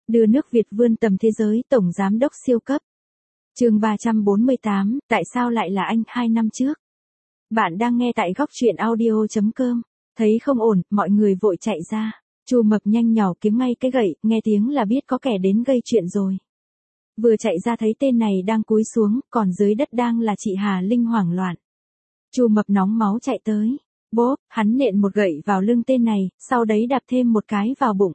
Đưa nước Việt vươn tầm thế giới, tổng giám đốc siêu cấp. Chương 348, tại sao lại là anh 2 năm trước? Bạn đang nghe tại góc truyện audio.com. Thấy không ổn, mọi người vội chạy ra. Chu Mập nhanh nhỏ kiếm ngay cái gậy, nghe tiếng là biết có kẻ đến gây chuyện rồi. Vừa chạy ra thấy tên này đang cúi xuống, còn dưới đất đang là chị Hà Linh hoảng loạn. Chu Mập nóng máu chạy tới. Bốp, hắn nện một gậy vào lưng tên này, sau đấy đạp thêm một cái vào bụng.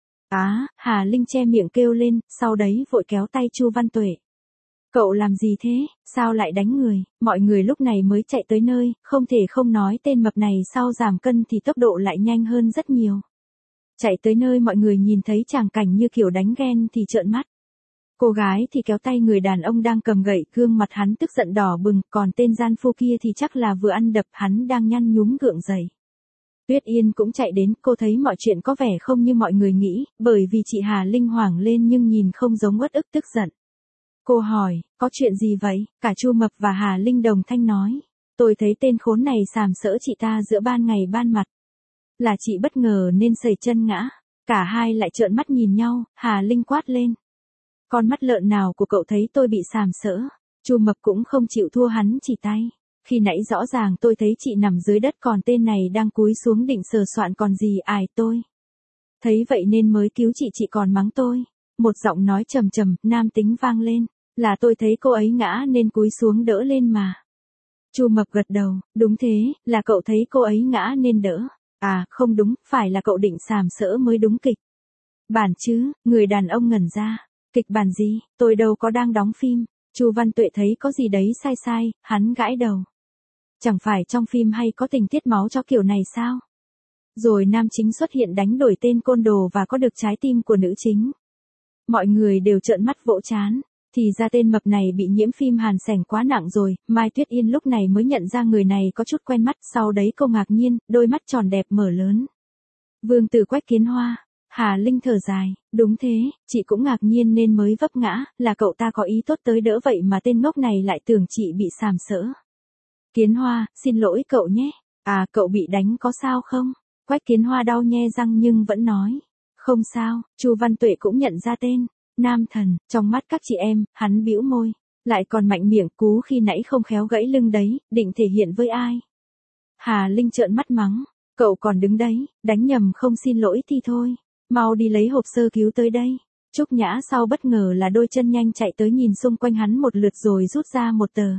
Hà Linh che miệng kêu lên, sau đấy vội kéo tay Chu Văn Tuệ. Cậu làm gì thế, sao lại đánh người? Mọi người lúc này mới chạy tới nơi, không thể không nói tên mập này sau giảm cân thì tốc độ lại nhanh hơn rất nhiều. Chạy tới nơi mọi người nhìn thấy tràng cảnh như kiểu đánh ghen thì trợn mắt. Cô gái thì kéo tay người đàn ông đang cầm gậy, gương mặt hắn tức giận đỏ bừng, còn tên gian phu kia thì chắc là vừa ăn đập, hắn đang nhăn nhúm gượng dậy. Tuyết Yên cũng chạy đến, cô thấy mọi chuyện có vẻ không như mọi người nghĩ, bởi vì chị Hà Linh hoảng lên nhưng nhìn không giống uất ức tức giận. Cô hỏi, có chuyện gì vậy? Cả Chu Mập và Hà Linh đồng thanh nói. Tôi thấy tên khốn này sàm sỡ chị ta giữa ban ngày ban mặt. Là chị bất ngờ nên sẩy chân ngã. Cả hai lại trợn mắt nhìn nhau, Hà Linh quát lên. Con mắt lợn nào của cậu thấy tôi bị sàm sỡ? Chu Mập cũng không chịu thua, hắn chỉ tay. Khi nãy rõ ràng tôi thấy chị nằm dưới đất còn tên này đang cúi xuống định sờ soạn còn gì tôi. Thấy vậy nên mới cứu chị còn mắng tôi. Một giọng nói trầm trầm, nam tính vang lên. Là tôi thấy cô ấy ngã nên cúi xuống đỡ lên mà. Chu Mập gật đầu, đúng thế, là cậu thấy cô ấy ngã nên đỡ. Không đúng, phải là cậu định sàm sỡ mới đúng kịch. Bản chứ, người đàn ông ngẩn ra. Kịch bản gì, tôi đâu có đang đóng phim. Chu Văn Tuệ thấy có gì đấy sai sai, hắn gãi đầu. Chẳng phải trong phim hay có tình tiết máu cho kiểu này sao? Rồi nam chính xuất hiện đánh đổi tên côn đồ và có được trái tim của nữ chính. Mọi người đều trợn mắt vỗ trán. Thì ra tên mập này bị nhiễm phim Hàn sảnh quá nặng rồi. Mai Tuyết Yên lúc này mới nhận ra người này có chút quen mắt, sau đấy cô ngạc nhiên, đôi mắt tròn đẹp mở lớn. Vương Tử Quách Kiến Hoa. Hà Linh thở dài, đúng thế, chị cũng ngạc nhiên nên mới vấp ngã, là cậu ta có ý tốt tới đỡ vậy mà tên ngốc này lại tưởng chị bị sàm sỡ. Kiến Hoa, xin lỗi cậu nhé. Cậu bị đánh có sao không? Quách Kiến Hoa đau nhe răng nhưng vẫn nói. Không sao. Chu Văn Tuệ cũng nhận ra tên. Nam thần, trong mắt các chị em, hắn bĩu môi. Lại còn mạnh miệng cú khi nãy không khéo gãy lưng đấy, định thể hiện với ai? Hà Linh trợn mắt mắng. Cậu còn đứng đấy, đánh nhầm không xin lỗi thì thôi. Mau đi lấy hộp sơ cứu tới đây. Trúc Nhã sau bất ngờ là đôi chân nhanh chạy tới nhìn xung quanh hắn một lượt rồi rút ra một tờ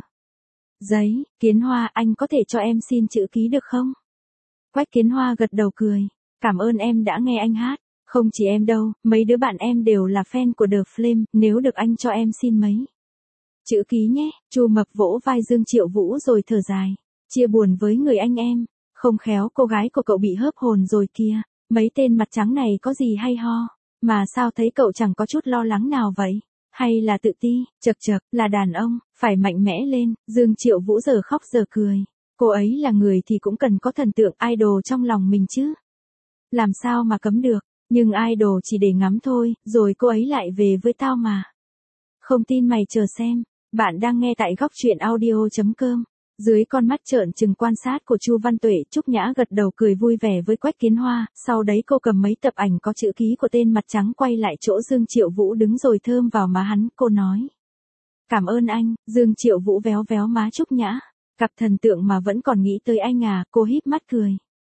giấy. Kiến Hoa, anh có thể cho em xin chữ ký được không? Quách Kiến Hoa gật đầu cười. Cảm ơn em đã nghe anh hát. Không chỉ em đâu, mấy đứa bạn em đều là fan của The Flame, nếu được anh cho em xin mấy chữ ký nhé. Chu Mập vỗ vai Dương Triệu Vũ rồi thở dài. Chia buồn với người anh em. Không khéo cô gái của cậu bị hớp hồn rồi kìa. Mấy tên mặt trắng này có gì hay ho? Mà sao thấy cậu chẳng có chút lo lắng nào vậy? Hay là tự ti? Chậc chậc, là đàn ông, phải mạnh mẽ lên. Dương Triệu Vũ giờ khóc giờ cười. Cô ấy là người thì cũng cần có thần tượng idol trong lòng mình chứ. Làm sao mà cấm được? Nhưng idol chỉ để ngắm thôi, rồi cô ấy lại về với tao mà. Không tin mày chờ xem. Bạn đang nghe tại góc truyện audio.com. Dưới con mắt trợn trừng quan sát của Chu Văn Tuệ, Trúc Nhã gật đầu cười vui vẻ với Quách Kiến Hoa, sau đấy cô cầm mấy tập ảnh có chữ ký của tên mặt trắng quay lại chỗ Dương Triệu Vũ đứng rồi thơm vào má hắn, cô nói. Cảm ơn anh. Dương Triệu Vũ véo véo má Trúc Nhã. Cặp thần tượng mà vẫn còn nghĩ tới anh cô híp mắt cười.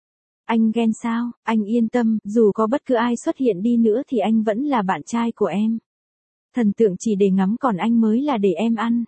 Anh ghen sao? Anh yên tâm, dù có bất cứ ai xuất hiện đi nữa thì anh vẫn là bạn trai của em. Thần tượng chỉ để ngắm còn anh mới là để em ăn.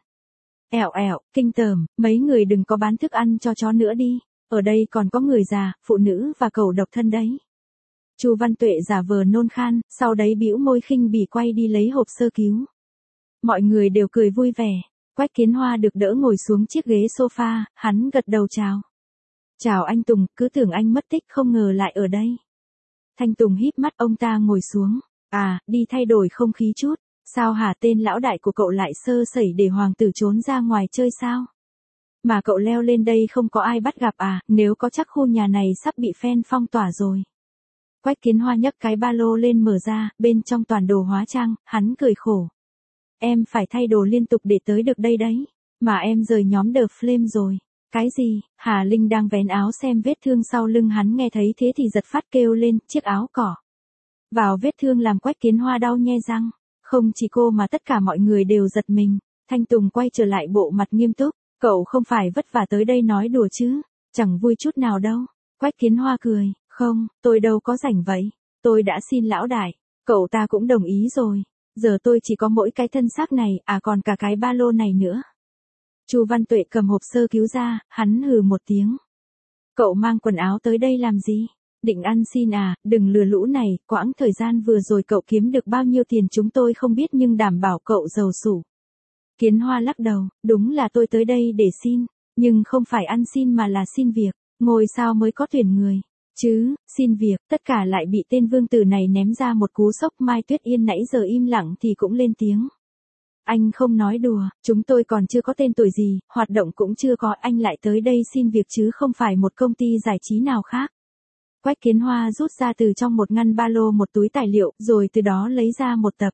Kinh tởm, mấy người đừng có bán thức ăn cho chó nữa đi. Ở đây còn có người già, phụ nữ và cẩu độc thân đấy. Chu Văn Tuệ giả vờ nôn khan, sau đấy bĩu môi khinh bỉ quay đi lấy hộp sơ cứu. Mọi người đều cười vui vẻ. Quách Kiến Hoa được đỡ ngồi xuống chiếc ghế sofa, hắn gật đầu chào. Chào anh Tùng, cứ tưởng anh mất tích không ngờ lại ở đây. Thanh Tùng híp mắt, ông ta ngồi xuống. Đi thay đổi không khí chút. Sao hả, tên lão đại của cậu lại sơ sẩy để hoàng tử trốn ra ngoài chơi sao? Mà cậu leo lên đây không có ai bắt gặp nếu có chắc khu nhà này sắp bị fan phong tỏa rồi. Quách Kiến Hoa nhấc cái ba lô lên mở ra, bên trong toàn đồ hóa trang, hắn cười khổ. Em phải thay đồ liên tục để tới được đây đấy. Mà em rời nhóm The Flame rồi. Cái gì? Hà Linh đang vén áo xem vết thương sau lưng hắn nghe thấy thế thì giật phát kêu lên, chiếc áo cỏ. Vào vết thương làm Quách Kiến Hoa đau nhe răng. Không chỉ cô mà tất cả mọi người đều giật mình. Thanh Tùng quay trở lại bộ mặt nghiêm túc. Cậu không phải vất vả tới đây nói đùa chứ. Chẳng vui chút nào đâu. Quách Kiến Hoa cười. Không, tôi đâu có rảnh vậy. Tôi đã xin lão đại. Cậu ta cũng đồng ý rồi. Giờ tôi chỉ có mỗi cái thân xác này, còn cả cái ba lô này nữa. Chu Văn Tuệ cầm hộp sơ cứu ra, hắn hừ một tiếng. Cậu mang quần áo tới đây làm gì? Định ăn xin à, đừng lừa lũ này, quãng thời gian vừa rồi cậu kiếm được bao nhiêu tiền chúng tôi không biết nhưng đảm bảo cậu giàu sủ. Kiến Hoa lắc đầu, đúng là tôi tới đây để xin, nhưng không phải ăn xin mà là xin việc, ngôi sao mới có tuyển người. Chứ, xin việc, tất cả lại bị tên vương tử này ném ra một cú sốc. Mai Tuyết Yên nãy giờ im lặng thì cũng lên tiếng. Anh không nói đùa, chúng tôi còn chưa có tên tuổi gì, hoạt động cũng chưa có, anh lại tới đây xin việc chứ không phải một công ty giải trí nào khác. Quách Kiến Hoa rút ra từ trong một ngăn ba lô một túi tài liệu, rồi từ đó lấy ra một tập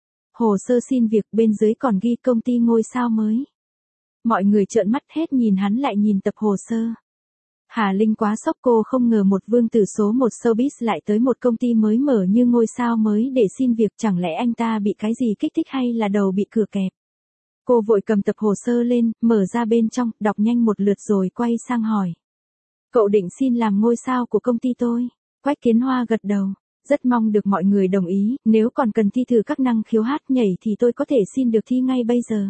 hồ sơ xin việc, bên dưới còn ghi công ty ngôi sao mới. Mọi người trợn mắt hết nhìn hắn lại nhìn tập hồ sơ. Hà Linh quá sốc, cô không ngờ một vương tử số 1 showbiz lại tới một công ty mới mở như ngôi sao mới để xin việc, chẳng lẽ anh ta bị cái gì kích thích hay là đầu bị cửa kẹp. Cô vội cầm tập hồ sơ lên, mở ra bên trong, đọc nhanh một lượt rồi quay sang hỏi. Cậu định xin làm ngôi sao của công ty tôi? Quách Kiến Hoa gật đầu. Rất mong được mọi người đồng ý, nếu còn cần thi thử các năng khiếu hát nhảy thì tôi có thể xin được thi ngay bây giờ.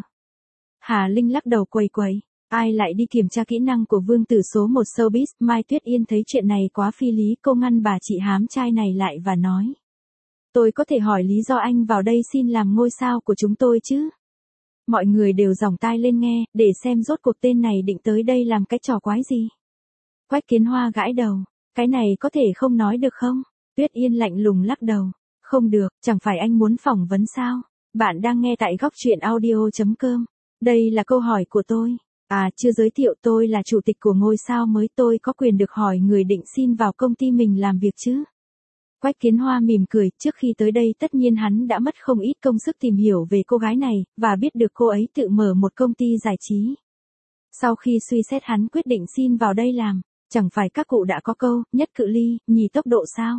Hà Linh lắc đầu quầy quầy. Ai lại đi kiểm tra kỹ năng của vương tử số 1 showbiz. Mai Tuyết Yên thấy chuyện này quá phi lý, cô ngăn bà chị hám trai này lại và nói. Tôi có thể hỏi lý do anh vào đây xin làm ngôi sao của chúng tôi chứ? Mọi người đều dòng tai lên nghe, để xem rốt cuộc tên này định tới đây làm cái trò quái gì. Quách Kiến Hoa gãi đầu. Cái này có thể không nói được không? Tuyết Yên lạnh lùng lắc đầu. Không được, chẳng phải anh muốn phỏng vấn sao? Bạn đang nghe tại góc truyện audio.com. Đây là câu hỏi của tôi. Chưa giới thiệu, tôi là chủ tịch của ngôi sao mới, tôi có quyền được hỏi người định xin vào công ty mình làm việc chứ? Quách Kiến Hoa mỉm cười, trước khi tới đây tất nhiên hắn đã mất không ít công sức tìm hiểu về cô gái này, và biết được cô ấy tự mở một công ty giải trí. Sau khi suy xét hắn quyết định xin vào đây làm, chẳng phải các cụ đã có câu, nhất cự ly, nhì tốc độ sao?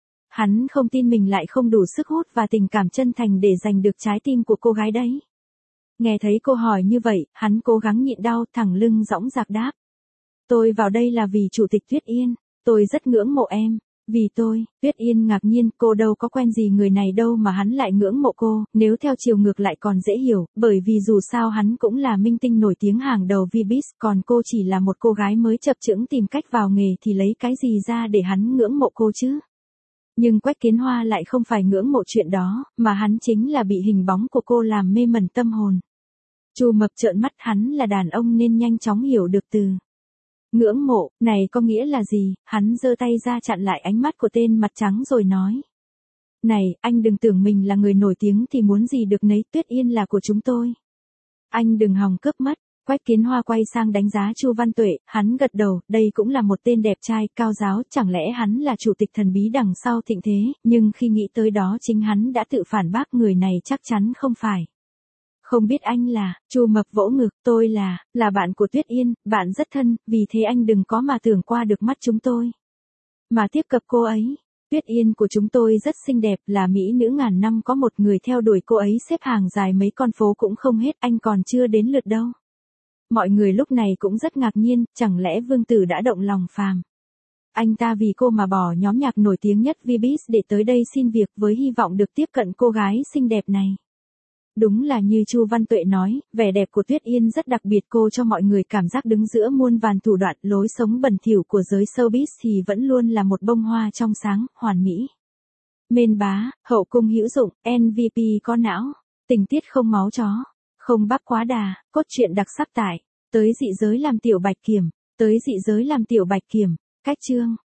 Hắn không tin mình lại không đủ sức hút và tình cảm chân thành để giành được trái tim của cô gái đấy. Nghe thấy cô hỏi như vậy, hắn cố gắng nhịn đau, thẳng lưng dõng dạc đáp. Tôi vào đây là vì chủ tịch Tuyết Yên, tôi rất ngưỡng mộ em. Vì tôi, Tuyết Yên ngạc nhiên, cô đâu có quen gì người này đâu mà hắn lại ngưỡng mộ cô, nếu theo chiều ngược lại còn dễ hiểu, bởi vì dù sao hắn cũng là minh tinh nổi tiếng hàng đầu Vbiz, còn cô chỉ là một cô gái mới chập chững tìm cách vào nghề thì lấy cái gì ra để hắn ngưỡng mộ cô chứ? Nhưng Quách Kiến Hoa lại không phải ngưỡng mộ chuyện đó, mà hắn chính là bị hình bóng của cô làm mê mẩn tâm hồn. Chu Mập trợn mắt, hắn là đàn ông nên nhanh chóng hiểu được từ ngưỡng mộ này có nghĩa là gì. Hắn giơ tay ra chặn lại ánh mắt của tên mặt trắng rồi nói. Này, anh đừng tưởng mình là người nổi tiếng thì muốn gì được nấy, Tuyết Yên là của chúng tôi. Anh đừng hòng cướp mất. Quách Kiến Hoa quay sang đánh giá Chu Văn Tuệ, hắn gật đầu, đây cũng là một tên đẹp trai, cao giáo, chẳng lẽ hắn là chủ tịch thần bí đằng sau thịnh thế, nhưng khi nghĩ tới đó chính hắn đã tự phản bác, người này chắc chắn không phải. Không biết anh là, Chu Mập vỗ ngực, tôi là bạn của Tuyết Yên, bạn rất thân, vì thế anh đừng có mà tưởng qua được mắt chúng tôi. Mà tiếp cận cô ấy, Tuyết Yên của chúng tôi rất xinh đẹp, là mỹ nữ ngàn năm, có một người theo đuổi cô ấy xếp hàng dài mấy con phố cũng không hết, anh còn chưa đến lượt đâu. Mọi người lúc này cũng rất ngạc nhiên, chẳng lẽ vương tử đã động lòng phàm. Anh ta vì cô mà bỏ nhóm nhạc nổi tiếng nhất Vbiz để tới đây xin việc với hy vọng được tiếp cận cô gái xinh đẹp này. Đúng là như Chu Văn Tuệ nói, vẻ đẹp của Tuyết Yên rất đặc biệt, cô cho mọi người cảm giác đứng giữa muôn vàn thủ đoạn, lối sống bẩn thỉu của giới showbiz thì vẫn luôn là một bông hoa trong sáng, hoàn mỹ. Mên bá, hậu cung hữu dụng, MVP có não, tình tiết không máu chó, không bắp quá đà, cốt truyện đặc sắc tại, tới dị giới làm tiểu bạch kiểm, cách chương.